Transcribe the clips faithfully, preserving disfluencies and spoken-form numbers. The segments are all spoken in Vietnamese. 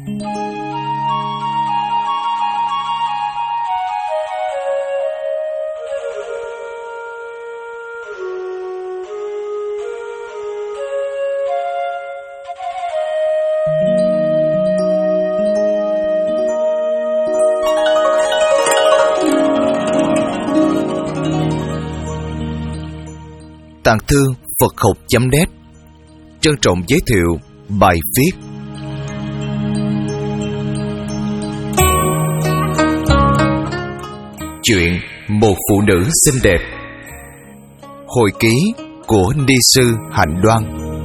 Tàng thư Phật học chấm net trân trọng giới thiệu bài viết Chuyện một phụ nữ xinh đẹp, hồi ký của ni sư Hạnh Đoan.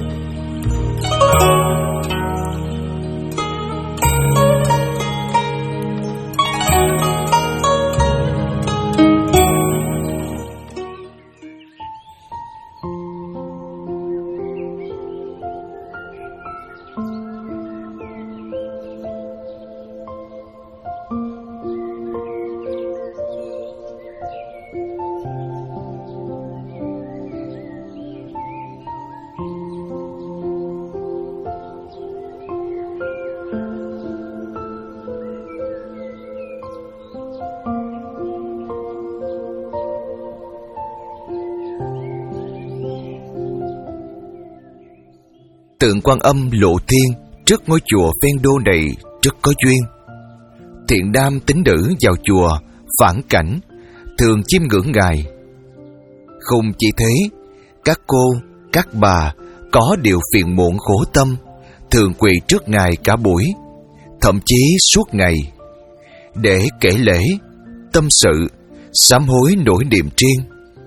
Tượng Quan Âm Lộ Thiên trước ngôi chùa ven đô này rất có duyên. Thiện nam tín nữ vào chùa phản cảnh thường chiêm ngưỡng ngài. Không chỉ thế, các cô, các bà có điều phiền muộn khổ tâm thường quỳ trước ngài cả buổi, thậm chí suốt ngày, để kể lễ, tâm sự, sám hối nỗi niềm riêng.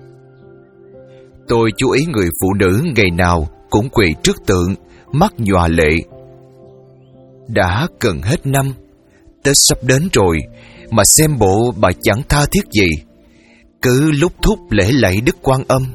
Tôi chú ý người phụ nữ ngày nào cũng quỳ trước tượng, mắt nhòa lệ. Đã gần hết năm, Tết sắp đến rồi, mà xem bộ bà chẳng tha thiết gì, cứ lúc thúc lễ lạy Đức Quan Âm.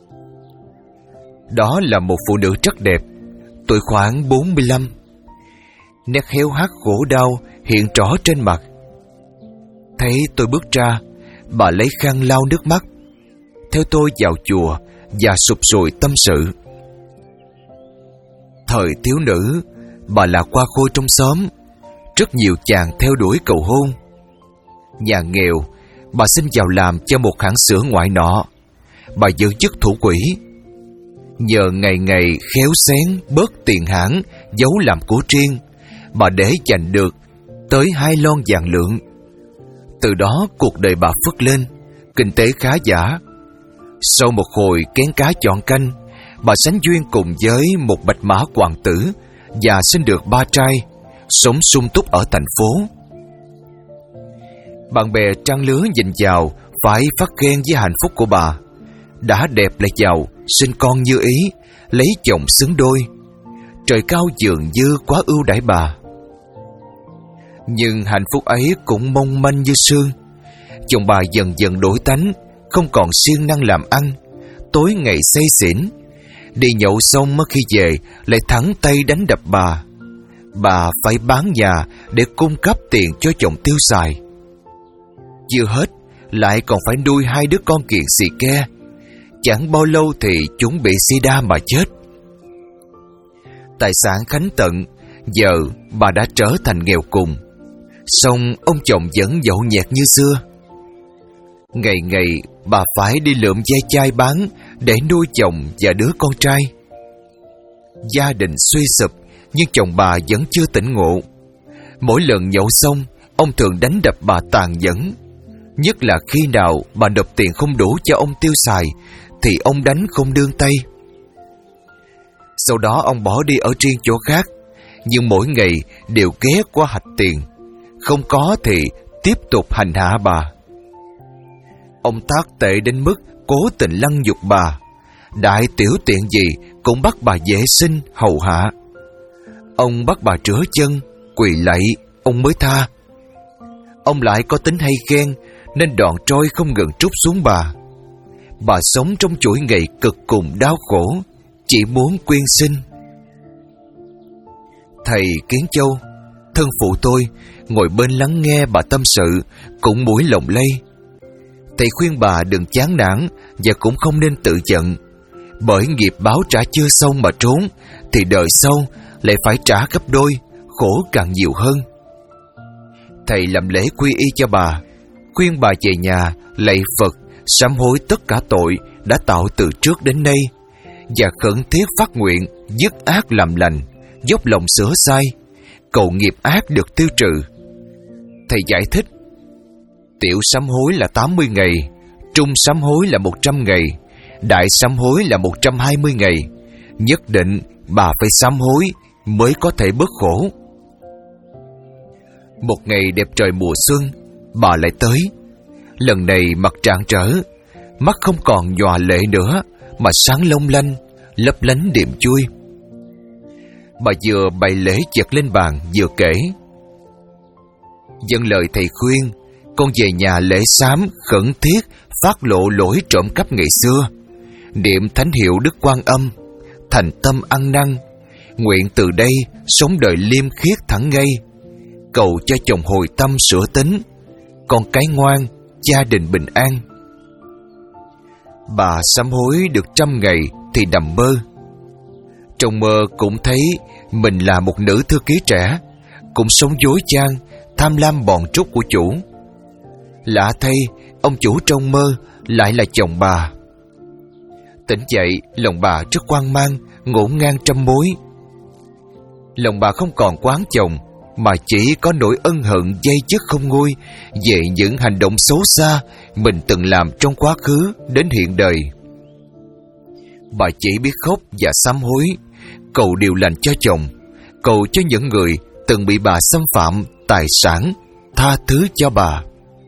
Đó là một phụ nữ rất đẹp, tuổi khoảng bốn mươi lăm. Nét héo hắt khổ đau hiện rõ trên mặt. Thấy tôi bước ra, bà lấy khăn lau nước mắt, theo tôi vào chùa và sụp sùi tâm sự. Thời thiếu nữ, bà là hoa khôi trong xóm, rất nhiều chàng theo đuổi cầu hôn. Nhà nghèo, bà xin vào làm cho một hãng sữa ngoại nọ. Bà giữ chức thủ quỹ. Nhờ ngày ngày khéo xén bớt tiền hãng giấu làm của riêng, bà để dành được tới hai lon vàng lượng. Từ đó cuộc đời bà phất lên, kinh tế khá giả. Sau một hồi kén cá chọn canh, bà sánh duyên cùng với một bạch mã hoàng tử và sinh được ba trai, sống sung túc ở thành phố. Bạn bè trang lứa nhìn vào phải phát khen với hạnh phúc của bà. Đã đẹp lại giàu, sinh con như ý, lấy chồng xứng đôi. Trời cao dường như quá ưu đãi bà. Nhưng hạnh phúc ấy cũng mong manh như sương. Chồng bà dần dần đổi tánh, không còn siêng năng làm ăn, tối ngày say xỉn. Đi nhậu xong mất khi về lại thẳng tay đánh đập bà. Bà phải bán nhà để cung cấp tiền cho chồng tiêu xài. Chưa hết, lại còn phải nuôi hai đứa con kiệt xì ke. Chẳng bao lâu thì chúng bị sida mà chết. Tài sản khánh tận, giờ bà đã trở thành nghèo cùng. Song ông chồng vẫn nhậu nhẹt như xưa. Ngày ngày bà phải đi lượm ve chai bán để nuôi chồng và đứa con trai. Gia đình suy sụp, nhưng chồng bà vẫn chưa tỉnh ngộ. Mỗi lần nhậu xong, ông thường đánh đập bà tàn nhẫn. Nhất là khi nào bà nộp tiền không đủ cho ông tiêu xài, thì ông đánh không đương tay. Sau đó ông bỏ đi ở riêng chỗ khác, nhưng mỗi ngày đều ghé qua hạch tiền. Không có thì tiếp tục hành hạ bà. Ông tác tệ đến mức cố tình lăng nhục bà. Đại tiểu tiện gì cũng bắt bà vệ sinh hầu hạ. Ông bắt bà rửa chân, quỳ lạy, ông mới tha. Ông lại có tính hay ghen, nên đòn trôi không ngừng trút xuống bà. Bà sống trong chuỗi ngày cực cùng đau khổ, chỉ muốn quyên sinh. Thầy Kiến Châu, thân phụ tôi, ngồi bên lắng nghe bà tâm sự, cũng mũi lòng lây. Thầy khuyên bà đừng chán nản và cũng không nên tự giận, bởi nghiệp báo trả chưa xong mà trốn, thì đời sau lại phải trả gấp đôi, khổ càng nhiều hơn. Thầy làm lễ quy y cho bà, khuyên bà về nhà lạy Phật, sám hối tất cả tội đã tạo từ trước đến nay, và khẩn thiết phát nguyện dứt ác làm lành, dốc lòng sửa sai, cầu nghiệp ác được tiêu trừ. Thầy giải thích: tiểu sám hối là tám mươi ngày, trung sám hối là một trăm ngày, đại sám hối là một trăm hai mươi ngày. Nhất định bà phải sám hối mới có thể bớt khổ. Một ngày đẹp trời mùa xuân, bà lại tới. Lần này mặt rạng rỡ, mắt không còn nhòa lệ nữa, mà sáng long lanh, lấp lánh niềm vui. Bà vừa bày lễ vật lên bàn vừa kể: dâng lời thầy khuyên, con về nhà lễ sám khẩn thiết phát lộ lỗi trộm cắp ngày xưa, niệm thánh hiệu Đức Quan Âm, thành tâm ăn năn, nguyện từ đây sống đời liêm khiết thẳng ngay, cầu cho chồng hồi tâm sửa tính, con cái ngoan, gia đình bình an. Bà sám hối được trăm ngày thì nằm mơ. Trong mơ cũng thấy mình là một nữ thư ký trẻ, cũng sống dối trang, tham lam bòn trút của chủ. Lạ thay, ông chủ trong mơ lại là chồng bà. Tỉnh dậy, lòng bà rất hoang mang, ngổn ngang trăm mối. Lòng bà không còn quán chồng, mà chỉ có nỗi ân hận dây dứt không nguôi về những hành động xấu xa mình từng làm trong quá khứ đến hiện đời. Bà chỉ biết khóc và sám hối, cầu điều lành cho chồng, cầu cho những người từng bị bà xâm phạm tài sản tha thứ cho bà.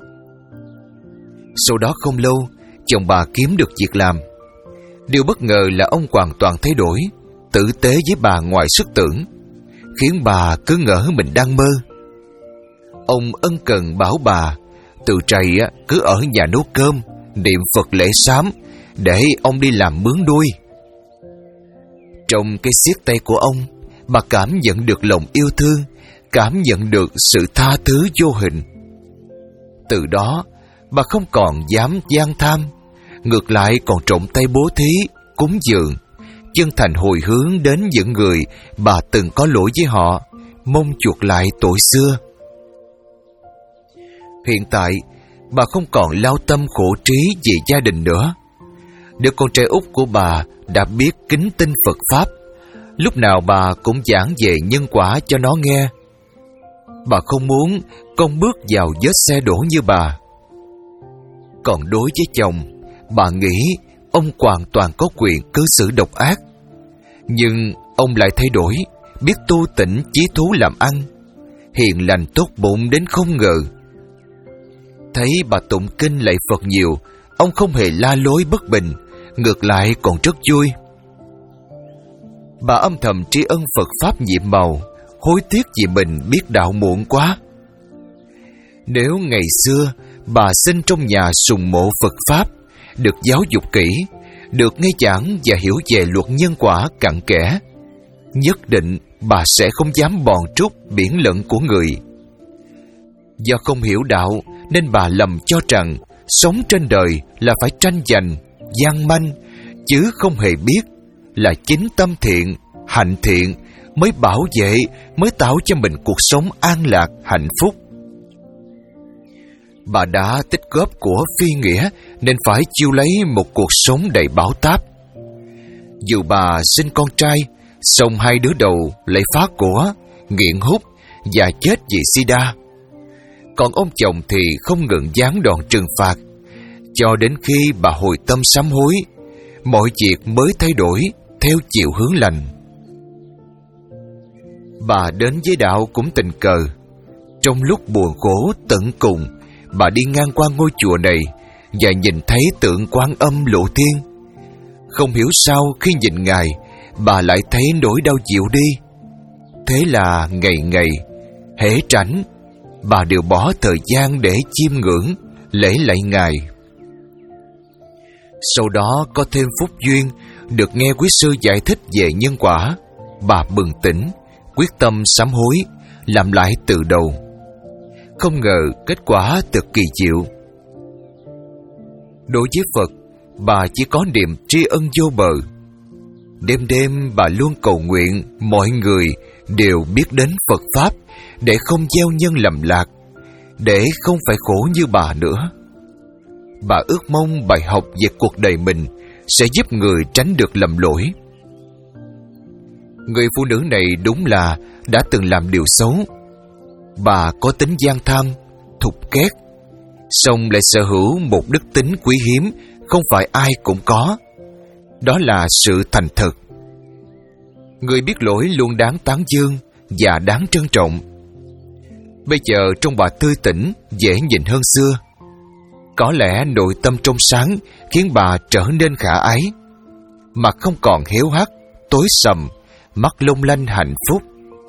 Sau đó không lâu, chồng bà kiếm được việc làm. Điều bất ngờ là ông hoàn toàn thay đổi, tử tế với bà ngoài sức tưởng, khiến bà cứ ngỡ mình đang mơ. Ông ân cần bảo bà từ trầy cứ ở nhà nấu cơm, niệm Phật lễ sám, để ông đi làm mướn đuôi. Trong cái siết tay của ông, bà cảm nhận được lòng yêu thương, cảm nhận được sự tha thứ vô hình. Từ đó, bà không còn dám gian tham, ngược lại còn trộm tay bố thí, cúng dường, chân thành hồi hướng đến những người bà từng có lỗi với họ, mong chuộc lại tội xưa. Hiện tại, bà không còn lao tâm khổ trí vì gia đình nữa. Đứa con trai út của bà đã biết kính tin Phật Pháp, lúc nào bà cũng giảng về nhân quả cho nó nghe. Bà không muốn con bước vào vết xe đổ như bà. Còn đối với chồng, bà nghĩ ông hoàn toàn có quyền cư xử độc ác. Nhưng ông lại thay đổi, biết tu tĩnh chí thú làm ăn, hiền lành tốt bụng đến không ngờ. Thấy bà tụng kinh lạy Phật nhiều, ông không hề la lối bất bình, ngược lại còn rất vui. Bà âm thầm tri ân Phật Pháp nhiệm màu, hối tiếc vì mình biết đạo muộn quá. Nếu ngày xưa bà sinh trong nhà sùng mộ Phật Pháp, được giáo dục kỹ, được nghe giảng và hiểu về luật nhân quả cặn kẽ, nhất định bà sẽ không dám bòn trút biển lận của người. Do không hiểu đạo nên bà lầm cho rằng sống trên đời là phải tranh giành, gian manh, chứ không hề biết là chính tâm thiện, hạnh thiện mới bảo vệ, mới tạo cho mình cuộc sống an lạc, hạnh phúc. Bà đã tích góp của phi nghĩa nên phải chiêu lấy một cuộc sống đầy bão táp. Dù bà sinh con trai, song hai đứa đầu lại phá của, nghiện hút và chết vì sida. Còn ông chồng thì không ngừng giáng đòn trừng phạt, cho đến khi bà hồi tâm sám hối, mọi việc mới thay đổi theo chiều hướng lành. Bà đến với đạo cũng tình cờ. Trong lúc buồn khổ tận cùng, bà đi ngang qua ngôi chùa này và nhìn thấy tượng Quan Âm Lộ Thiên. Không hiểu sao khi nhìn Ngài, bà lại thấy nỗi đau dịu đi. Thế là ngày ngày, hễ rảnh, bà đều bỏ thời gian để chiêm ngưỡng, lễ lạy Ngài. Sau đó có thêm phúc duyên được nghe quý sư giải thích về nhân quả. Bà bừng tỉnh, quyết tâm sám hối, làm lại từ đầu. Không ngờ kết quả thật kỳ diệu. Đối với Phật, bà chỉ có niềm tri ân vô bờ. Đêm đêm bà luôn cầu nguyện mọi người đều biết đến Phật Pháp để không gieo nhân lầm lạc, để không phải khổ như bà nữa. Bà ước mong bài học về cuộc đời mình sẽ giúp người tránh được lầm lỗi. Người phụ nữ này đúng là đã từng làm điều xấu. Bà có tính gian tham, thục két, song lại sở hữu một đức tính quý hiếm không phải ai cũng có. Đó là sự thành thực. Người biết lỗi luôn đáng tán dương và đáng trân trọng. Bây giờ trông bà tươi tỉnh, dễ nhìn hơn xưa. Có lẽ nội tâm trong sáng khiến bà trở nên khả ái. Mặt không còn héo hắt, tối sầm, mắt long lanh hạnh phúc.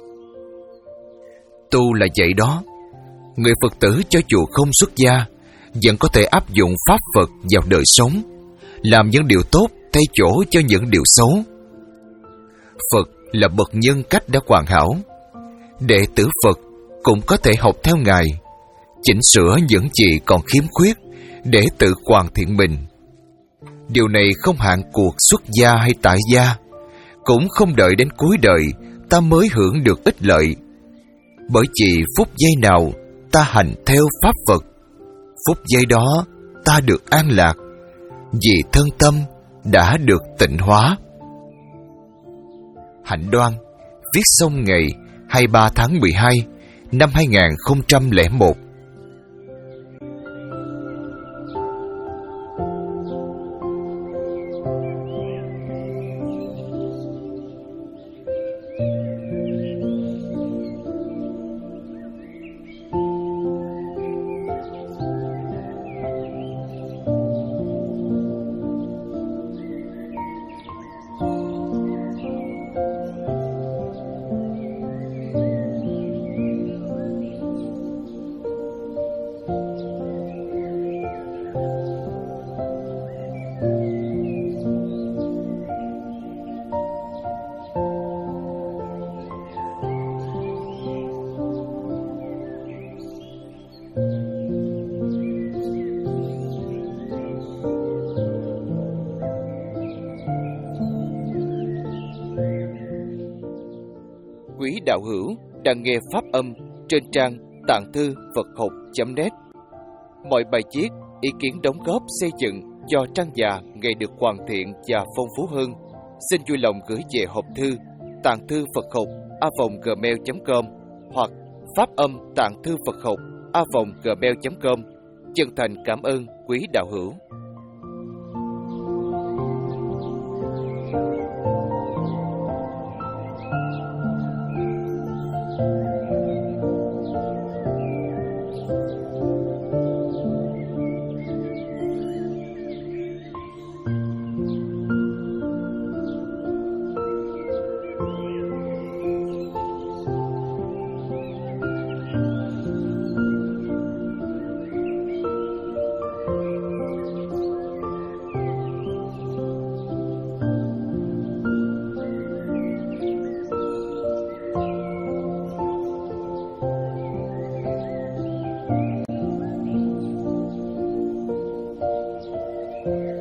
Tu là vậy đó. Người Phật tử cho dù không xuất gia vẫn có thể áp dụng Pháp Phật vào đời sống, làm những điều tốt thay chỗ cho những điều xấu. Phật là bậc nhân cách đã hoàn hảo. Đệ tử Phật cũng có thể học theo Ngài, chỉnh sửa những gì còn khiếm khuyết để tự hoàn thiện mình. Điều này không hạn cuộc xuất gia hay tại gia, cũng không đợi đến cuối đời ta mới hưởng được ích lợi. Bởi vì phút giây nào ta hành theo Pháp Phật, phút giây đó ta được an lạc, vì thân tâm đã được tịnh hóa. Hạnh Đoan, viết xong ngày hai mươi ba tháng mười hai năm hai nghìn không trăm lẻ một. Quý đạo hữu đang nghe pháp âm trên trang tạng thư Phật học chấm net. Mọi bài viết, ý kiến đóng góp xây dựng cho trang già ngày được hoàn thiện và phong phú hơn, xin vui lòng gửi về hộp thư tạng thư Phật học a vòng gmail chấm com hoặc pháp âm tạng thư Phật học a vòng gmail chấm com. Chân thành cảm ơn quý đạo hữu. Thank you.